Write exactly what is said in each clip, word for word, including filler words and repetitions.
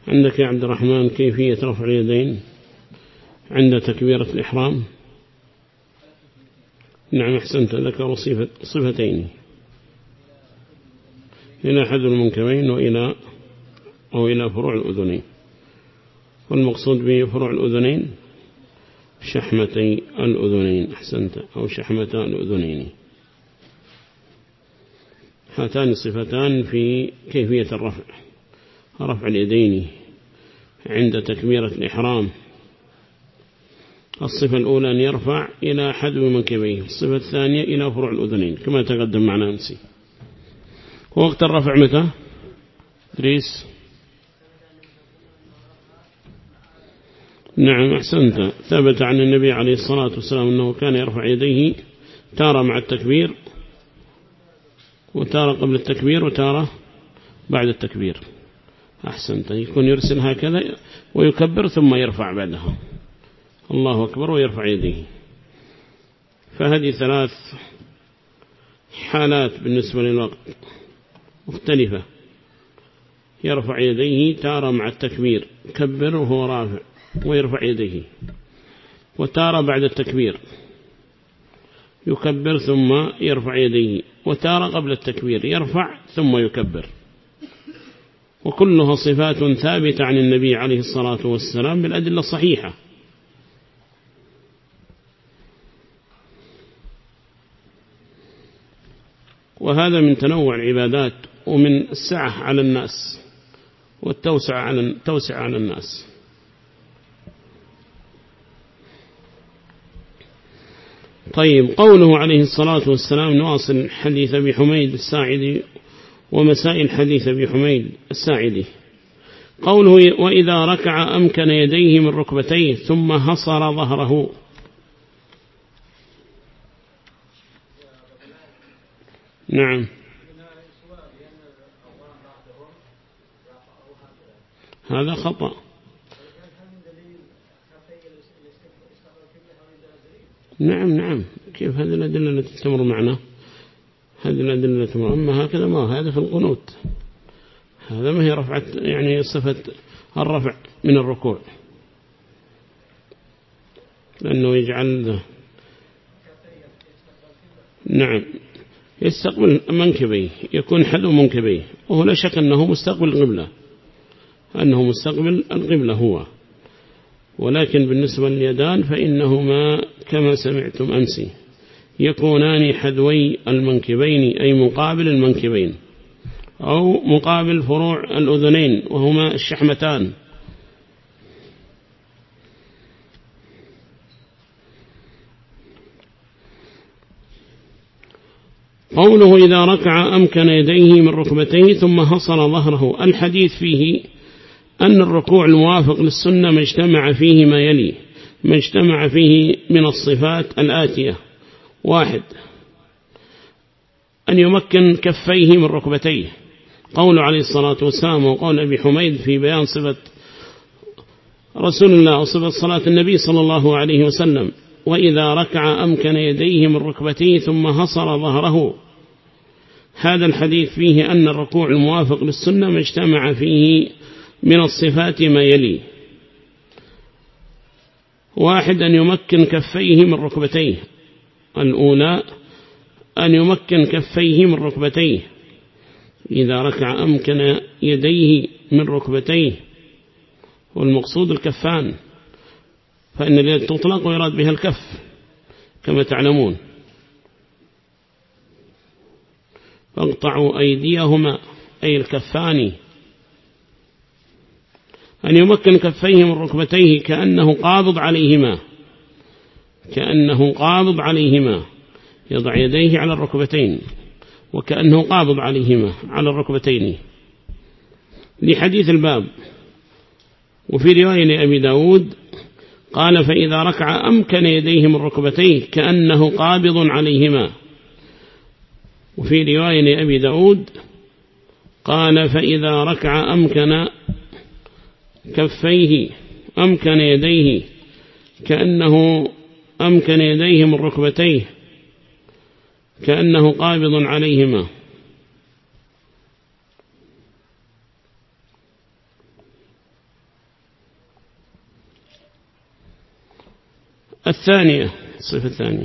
عندك يا عبد الرحمن كيفية رفع اليدين عند تكبيرة الإحرام؟ نعم أحسنت، ذكر صفة صفتين، إلى حد المنكبين وإلى أو إلى فروع الأذنين، والمقصود بفروع الأذنين شحمتي الأذنين. أحسنت، أو شحمتا الأذنين. هاتان صفتان في كيفية الرفع، رفع اليدين عند تكبيرة الإحرام. الصفة الأولى أن يرفع إلى حذو منكبيه، الصفة الثانية إلى فروع الأذنين كما تقدم معنا أمس. وقت الرفع متى؟ دريس. نعم أحسنت، ثبت عن النبي عليه الصلاة والسلام أنه كان يرفع يديه تارة مع التكبير، وتارة قبل التكبير، وتارة بعد التكبير. أحسنت، يكون يرسل هكذا ويكبر ثم يرفع بعدها، الله أكبر، ويرفع يديه. فهذه ثلاث حالات بالنسبة للوقت مختلفة. يرفع يديه تارة مع التكبير، كبر وهو رافع ويرفع يديه، وتارة بعد التكبير يكبر ثم يرفع يديه، وتارة قبل التكبير يرفع ثم يكبر. وكلها صفات ثابتة عن النبي عليه الصلاة والسلام بالأدلة الصحيحة. وهذا من تنوع العبادات ومن السعة على الناس والتوسع على التوسع على الناس. طيب، قوله عليه الصلاة والسلام، نواصل حديث أبي حميد الساعدي ومسائل حديث أبي حميد الساعدي. قوله وإذا ركع أمكن يديه من ركبتيه ثم حصر ظهره. نعم، هذا خطأ. نعم نعم، كيف هذه الأدلة التي تمر معنا؟ هذه الأدلة التي تمر، أما هكذا ما هذا في القنوت، هذا ما هي رفعت يعني صفة الرفع من الركوع، لأنه يجعل نعم يستقبل منكبيه، يكون حذو منكبيه، وهو لا شك أنه مستقبل القبلة، أنه مستقبل القبلة هو. ولكن بالنسبة لليدان فإنهما كما سمعتم أمسي يكونان حذوي المنكبين، أي مقابل المنكبين أو مقابل فروع الأذنين، وهما الشحمتان. قوله إذا ركع أمكن يديه من ركبتيه ثم حصل ظهره. الحديث فيه أن الركوع الموافق للسنة ما اجتمع فيه ما يلي، ما اجتمع فيه من الصفات الآتية: واحد، أن يمكن كفيه من ركبتيه، قول عليه الصلاة والسلام وقول أبي حميد في بيان صفة رسول الله وصفة صلاة النبي صلى الله عليه وسلم: وإذا ركع أمكن يديه من ركبتيه ثم حصر ظهره. هذا الحديث فيه أن الركوع الموافق للسنة ما اجتمع فيه من الصفات ما يلي: واحد، أن يمكن كفيه من ركبتيه. الأولى أن يمكن كفيه من ركبتيه، إذا ركع أمكن يديه من ركبتيه، والمقصود الكفان، فإن اليد تطلق ويراد بها الكف كما تعلمون. فاقطعوا أيديهما، أي الكفان. أن يمكن كفيه من ركبتيه كأنه قابض عليهما، كأنه قابض عليهما، يضع يديه على الركبتين وكأنه قابض عليهما على الركبتين، لحديث الباب. وفي رواية لأبي داود قال: فإذا ركع أمكن يديه من ركبتيه كأنه قابض عليهما. وفي رواية لأبي داود قال: فإذا ركع أمكن كفيه أمكن يديه كأنه أمكن يديه من ركبتيه كأنه قابض عليهما. الثانية الصفة الثانية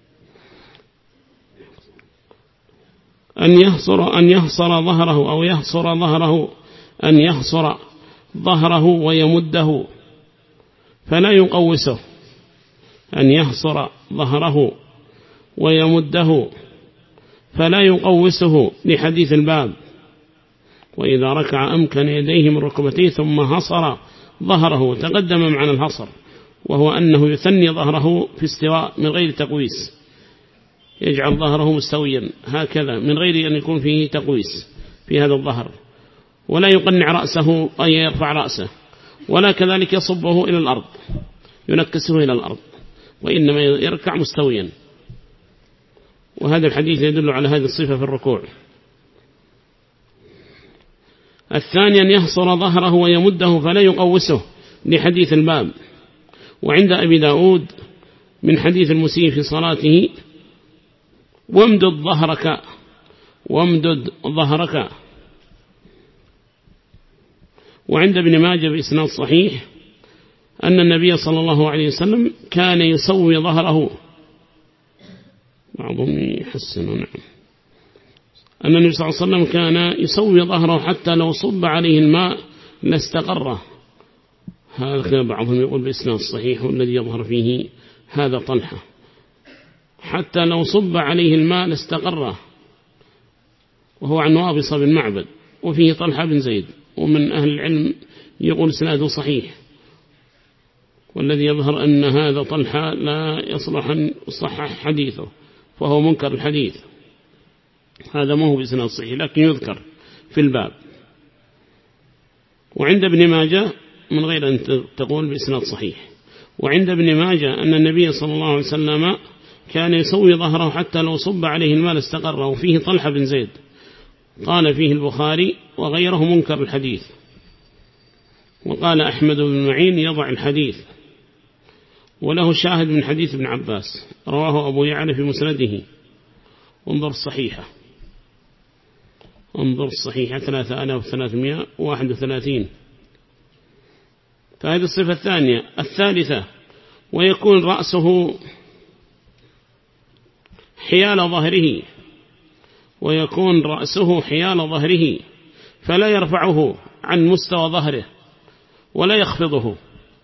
أن يحصر أن يحصر ظهره أو يحصر ظهره أن يحصر ظهره ويمده فلا يقوسه، أن يحصر ظهره ويمده فلا يقوسه لحديث الباب. وإذا ركع أمكن يديه من ركبتيه ثم حصر ظهره. تقدم معنى الحصر وهو أنه يثني ظهره في استواء من غير تقويس، يجعل ظهره مستويا هكذا من غير أن يكون فيه تقويس في هذا الظهر، ولا يقنع رأسه أي يرفع رأسه، ولا كذلك يصبه إلى الأرض ينكسه إلى الأرض، وإنما يركع مستويا. وهذا الحديث يدل على هذه الصفة في الركوع. الثاني أن يحصر ظهره ويمده فلا يقوسه لحديث الباب. وعند أبي داود من حديث المسيء في صلاته وامدد ظهرك وامدد ظهرك. وعند ابن ماجه بإسناد صحيح أن النبي صلى الله عليه وسلم كان يسوي ظهره، بعضهم يحسن نعم، أن النبي صلى الله عليه وسلم كان يسوي ظهره حتى لو صب عليه الماء لاستقره. هذا بعضهم يقول بإسناد صحيح والذي يظهر فيه هذا طلحة، حتى لو صب عليه الماء لاستقره، وهو عن وابصة بن معبد وفيه طلحة بن زيد، ومن أهل العلم يقول إسناده صحيح، والذي يظهر أن هذا طلحة لا يصلح أن يصحح حديثه فهو منكر الحديث، هذا ما هو بإسناد صحيح لكن يذكر في الباب. وعند ابن ماجه من غير أن تقول بإسناد صحيح. وعند ابن ماجه أن النبي صلى الله عليه وسلم كان يسوي ظهره حتى لو صب عليه الماء استقر، وفيه طلحة بن زيد، قال فيه البخاري وغيره منكر الحديث. وقال أحمد بن معين يضع الحديث، وله شاهد من حديث ابن عباس رواه أبو يعلى في مسنده. انظر الصحيحة انظر الصحيحة ثلاثة آلاف وثلاثمائة وواحد وثلاثين. فهذه الصفة الثانية. الثالثة ويكون رأسه حيال ظهره ويكون رأسه حيال ظهره فلا يرفعه عن مستوى ظهره ولا يخفضه.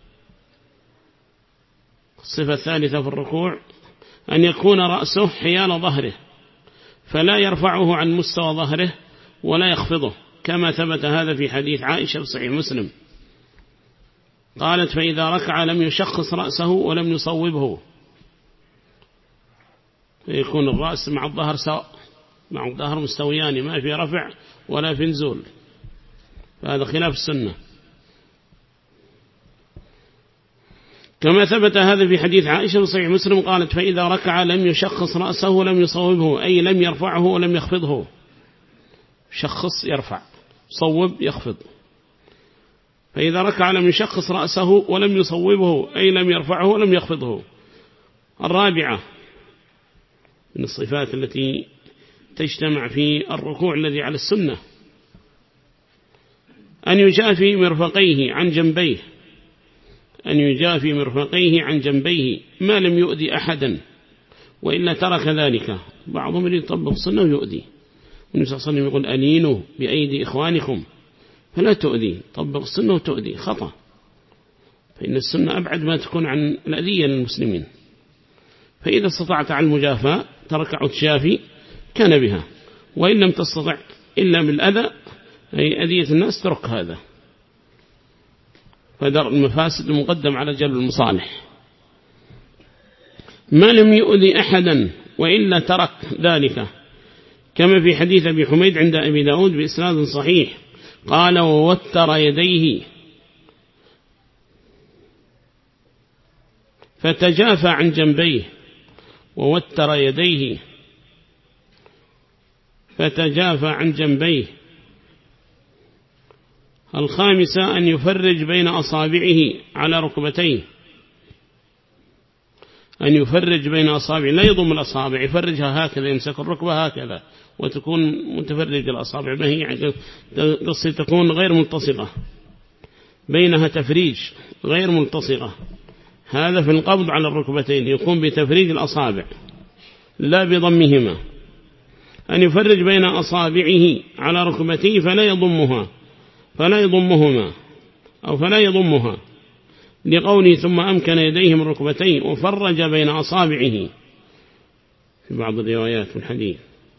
الصفة الثالثة في الركوع أن يكون رأسه حيال ظهره فلا يرفعه عن مستوى ظهره ولا يخفضه، كما ثبت هذا في حديث عائشة في صحيح مسلم قالت فإذا ركع لم يشخص رأسه ولم يصوبه، فيكون الرأس مع الظهر سواء، مع الظهر مستويان، ما في رفع ولا في نزول، فهذا خلاف السنة. كما ثبت هذا في حديث عائشة في صحيح مسلم قالت فإذا ركع لم يشخص رأسه ولم يصوبه، أي لم يرفعه ولم يخفضه. شخص يرفع، صوب يخفض. فإذا ركع لم يشخص رأسه ولم يصوبه، أي لم يرفعه ولم يخفضه. الرابعة من الصفات التي تجتمع في الركوع الذي على السنة أن يجافي مرفقيه عن جنبيه، أن يجافي مرفقيه عن جنبيه ما لم يؤذي أحدا، وإلا ترك ذلك. بعضهم يريد يطبق السنة ويؤذي، والنبي صلى الله عليه وسلم يقول ألينوا بأيدي إخوانكم فلا تؤذي، طبق السنة وتؤذي خطأ، فإن السنة أبعد ما تكون عن الأذية للمسلمين. فإذا استطعت على المجافاة تركع وتشافي كان بها، وإن لم تستطع إلا بالأذى أي أذية الناس ترك هذا، فدرء المفاسد مقدم على جلب المصالح. ما لم يؤذي أحدا وإلا ترك ذلك، كما في حديث أبي حميد عند أبي داود بإسناد صحيح قال ووتر يديه فتجافى عن جنبيه، ووتر يديه فتجافى عن جنبيه. الخامسة أن يفرج بين أصابعه على ركبتيه، أن يفرج بين أصابعه، لا يضم الأصابع، يفرجها هكذا، يمسك الركبة هكذا وتكون متفرج الأصابع، ما هي قصة تكون غير ملتصقة، بينها تفريج غير ملتصقة، هذا في القبض على الركبتين يكون بتفريج الأصابع لا بضمهما، أن يفرج بين أصابعه على ركبتيه فلا يضمها فلا يضمهما أو فلا يضمها، لقوله ثم أمكن يديه من ركبتيه وفرج بين أصابعه في بعض الروايات في الحديث،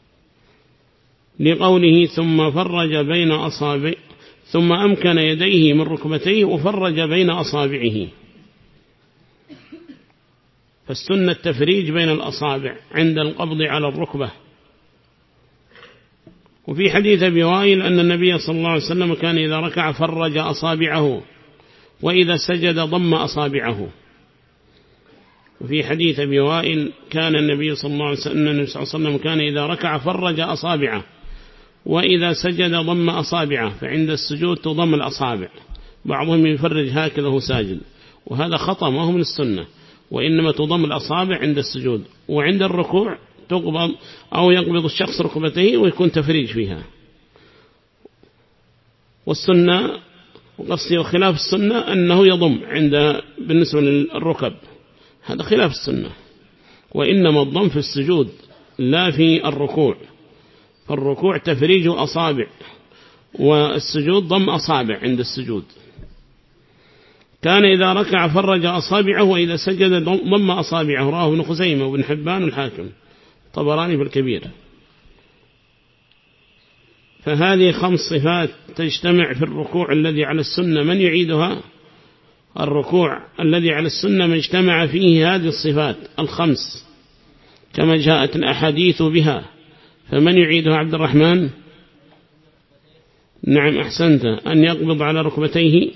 لقوله ثم فرج بين أصابع ثم أمكن يديه من ركبتيه وفرج بين أصابعه. فالسنة التفريج بين الأصابع عند القبض على الركبة. وفي حديث أبي وائل أن النبي صلى الله عليه وسلم كان إذا ركع فرج أصابعه وإذا سجد ضم أصابعه. وفي حديث أبي وائل كان النبي صلى الله عليه وسلم كان إذا ركع فرج أصابعه وإذا سجد ضم أصابعه، فعند السجود تضم الأصابع، بعضهم يفرج هكذا هو ساجد، وهذا خطأ ما هو من السنة، وإنما تضم الأصابع عند السجود، وعند الركوع تقبض أو يقبض الشخص ركبته ويكون تفريج فيها. والسنة وقصدي وخلاف السنة أنه يضم عند بالنسبة للركب، هذا خلاف السنة، وإنما الضم في السجود لا في الركوع، فالركوع تفريج أصابع والسجود ضم أصابع عند السجود. كان إذا ركع فرج أصابعه وإذا سجد ضم أصابعه، رواه ابن خزيمة وابن حبان والحاكم طبراني في الكبير. فهذه خمس صفات تجتمع في الركوع الذي على السنة. من يعيدها؟ الركوع الذي على السنة ما اجتمع فيه هذه الصفات الخمس كما جاءت الأحاديث بها. فمن يعيدها عبد الرحمن؟ نعم أحسنت، أن يقبض على ركبتيه،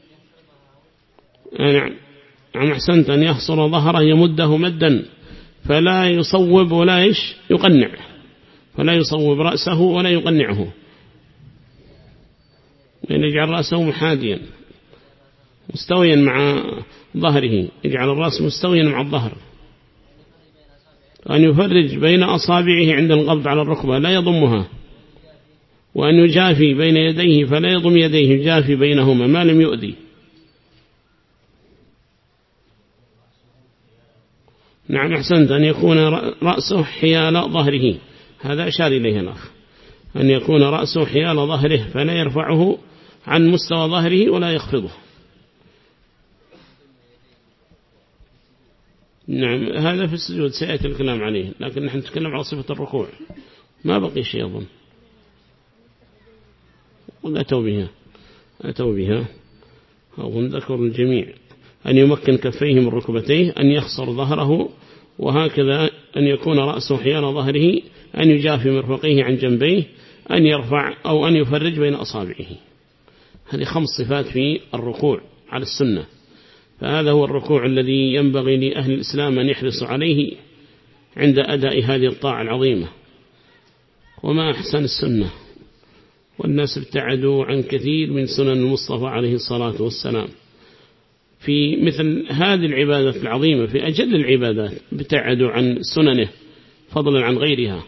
نعم نعم أحسنت، أن يحصر ظهره يمده مدا فلا يصوب ولا إيش يقنع، فلا يصوب رأسه ولا يقنعه، يعني يجعل رأسه محاديا مستويا مع ظهره، يجعل الرأس مستويا مع الظهر. أن يفرج بين أصابعه عند القبض على الركبة لا يضمها، وأن يجافي بين يديه فلا يضم يديه، يجافي بينهما ما لم يؤذي. نعم أحسنت، أن يكون رأسه حيال ظهره، هذا أشار إليه الأخ، أن يكون رأسه حيال ظهره فلا يرفعه عن مستوى ظهره ولا يخفضه. نعم هذا في السجود سيأتي الكلام عليه، لكن نحن نتكلم على صفة الركوع، ما بقي شيء أظن، وأتوا بها أتوا بها أظن ذكر الجميع. أن يمكن كفيه من ركبتيه، أن يخصر ظهره، وهكذا أن يكون رأسه حيال ظهره، أن يجافي مرفقيه عن جنبيه، أن يرفع أو أن يفرج بين أصابعه. هذه خمس صفات في الركوع على السنة. فهذا هو الركوع الذي ينبغي لأهل الإسلام أن يحرصوا عليه عند أداء هذه الطاعة العظيمة. وما أحسن السنة، والناس ابتعدوا عن كثير من سنن المصطفى عليه الصلاة والسلام في مثل هذه العبادة العظيمة، في أجل العبادات ابتعدوا عن سننه فضلا عن غيرها.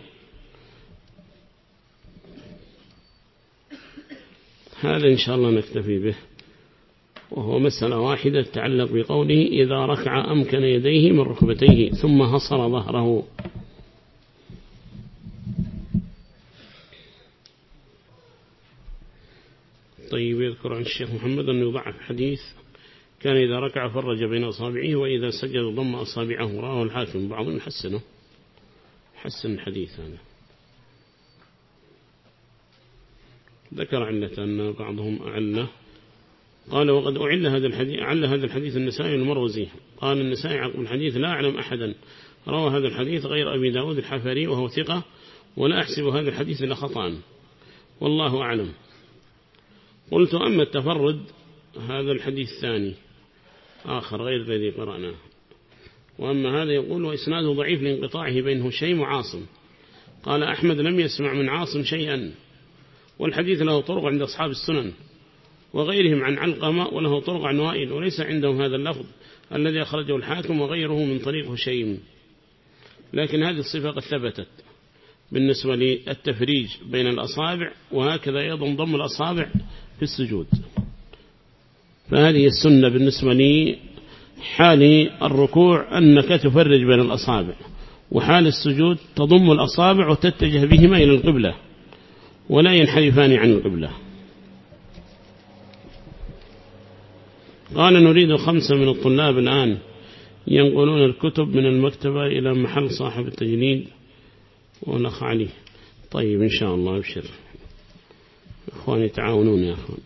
هذا إن شاء الله نكتفي به، وهو مسألة واحدة تتعلق بقوله إذا ركع أمكن يديه من ركبتيه ثم هصر ظهره. طيب يذكر عن الشيخ محمد أنه يضعف حديث كان إذا ركع فرج بين أصابعه وإذا سجد ضم أصابعه، رواه الحاكم، بعضهم حسنه حسن الحديث هذا. ذكر علة أن بعضهم أعله، قال وقد أعل هذا الحديث أعل هذا الحديث النسائي المروزي، قال النسائي عقب الحديث لا أعلم أحدا روى هذا الحديث غير أبي داود الحفري وهو ثقة، ولا أحسب هذا الحديث إلا خطأ، والله أعلم. قلت أما التفرد هذا الحديث الثاني آخر غير الذي قرأناه، وأما هذا يقول وإسناده ضعيف لانقطاعه بينه شيء وعاصم. قال أحمد لم يسمع من عاصم شيئا، والحديث له طرق عند أصحاب السنن وغيرهم عن علقمة، وله طرق عن وائل، وليس عندهم هذا اللفظ الذي أخرجه الحاكم وغيره من طريق هشيم. لكن هذه الصفة قد ثبتت بالنسبة للتفريج بين الأصابع، وهكذا أيضا ضم الأصابع في السجود. فهذه السنة بالنسبة لي حال الركوع أنك تفرج بين الأصابع، وحال السجود تضم الأصابع وتتجه بهما إلى القبلة ولا ينحرفان عن القبلة. قال نريد خمسة من الطلاب الآن ينقلون الكتب من المكتبة إلى محل صاحب التجنيد ونخ عليه. طيب إن شاء الله أبشر إخواني تعاونون يا أخوان.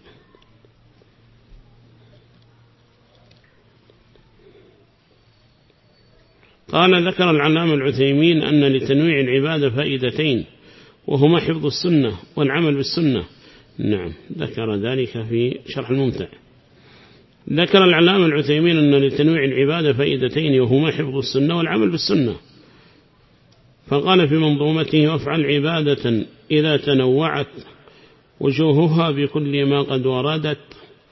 قال ذكر العلامة العثيمين أن لتنويع العبادة فائدتين، وهما حفظ السنة والعمل بالسنة. نعم ذكر ذلك في شرح الممتع. ذكر العلامة العثيمين أن لتنويع العبادة فائدتين، وهما حفظ السنة والعمل بالسنة. فقال في منظومته: وافعل عبادة إذا تنوعت وجوهها بكل ما قد وردت،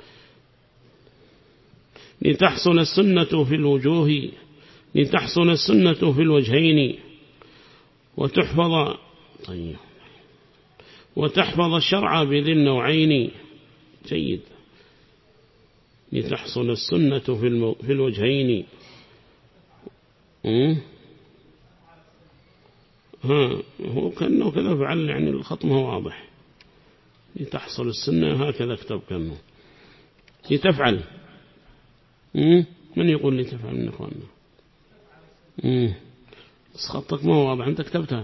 لتحصل السنة في الوجوه لتحصل السنة في الوجهين وتحفظ طيب وتحفظ الشرع بذي النوعين. جيد. لتحصل السنة في, المو... في الوجهين. ها هو كأنه كذا فعل، يعني الخط ما هو واضح. لتحصل السنة هكذا اكتب كأنه لتفعل. من يقول لتفعل من إخواننا؟ بس خطك ما هو واضح، أنت كتبتها.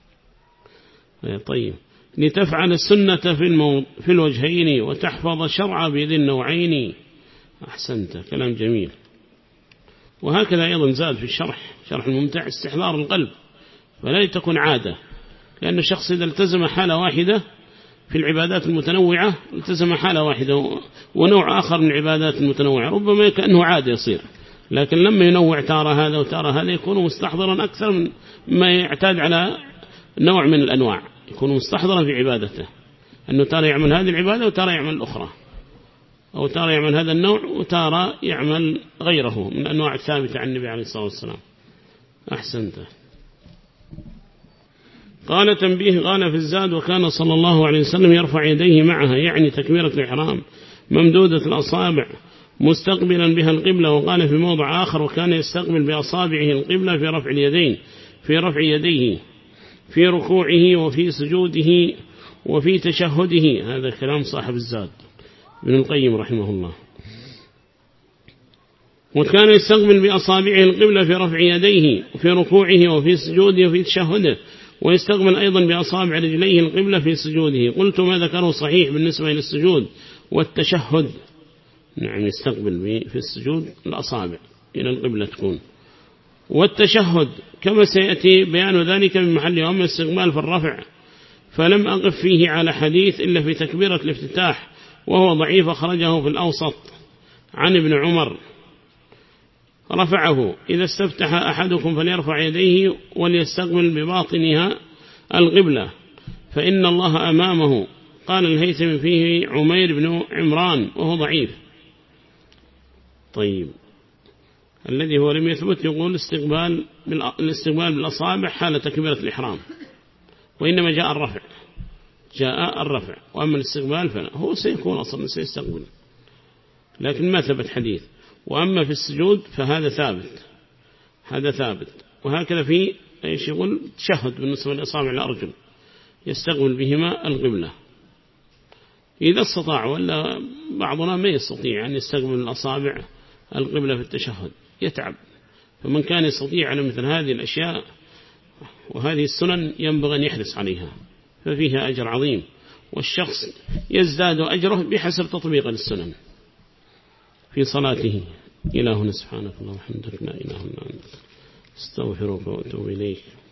طيب لتفعل السنة في, المو... في الوجهين وتحفظ الشرع بذي النوعين. أحسنت، كلام جميل. وهكذا أيضا زاد في الشرح شرح الممتع استحضار القلب، فلا تكون عادة، لأن الشخص إذا التزم حالة واحدة في العبادات المتنوعة التزم حالة واحدة ونوع آخر من العبادات المتنوعة ربما كأنه عادة يصير، لكن لما ينوع تارة هذا وتارة هذا يكون مستحضرا أكثر من ما يعتاد على نوع من الأنواع، يكون مستحضرا في عبادته، أنه تارة يعمل هذه العبادة وتارة يعمل الأخرى، أو تارة يعمل هذا النوع وتارة يعمل غيره من أنواع الثابتة عن النبي عليه الصلاة والسلام. أحسنت. قال تنبيه. قال في الزاد: وكان صلى الله عليه وسلم يرفع يديه معها، يعني تكبيرة الإحرام، ممدودة الأصابع مستقبلا بها القبلة. وقال في موضع آخر: وكان يستقبل بأصابعه القبلة في رفع اليدين في رفع يديه في ركوعه وفي سجوده وفي تشهده. هذا كلام صاحب الزاد ابن القيم رحمه الله. وكان يستقبل بأصابعه القبلة في رفع يديه في ركوعه وفي سجوده وفي تشهده، ويستقبل أيضا بأصابع رجليه القبلة في سجوده. قلت ما ذكره صحيح بالنسبة للسجود والتشهد. نعم يستقبل في السجود الأصابع إلى القبلة تكون. والتشهد كما سيأتي بيان ذلك من محل يوم الاستقبال في الرفع، فلم أقف فيه على حديث إلا في تكبيرة الافتتاح، وهو ضعيف أخرجه في الأوسط عن ابن عمر رفعه: إذا استفتح أحدكم فليرفع يديه وليستقبل بباطنها القبلة فإن الله أمامه. قال الهيثم فيه عمير بن عمران وهو ضعيف. طيب الذي هو لم يثبت يقول استقبال الاستقبال بالأصابع حال تكبيرة الإحرام، وإنما جاء الرفع جاء الرفع وأما الاستقبال فلا، هو سيكون أصلا سيستقبل لكن ما ثبت حديث. وأما في السجود فهذا ثابت هذا ثابت. وهكذا في ايش يقول تشهد بالنسبة لأصابع الأرجل يستقبل بهما القبلة إذا استطاع، ولا بعضنا ما يستطيع أن يستقبل الأصابع القبلة في التشهد يتعب. فمن كان يستطيع على مثل هذه الأشياء وهذه السنن ينبغي أن يحرص عليها، ففيها أجر عظيم، والشخص يزداد أجره بحسب تطبيق السنن في صلاته. إلهنا سبحانك اللهم وبحمدك لا إله إلا أنت استغفرك وأتوب إليك.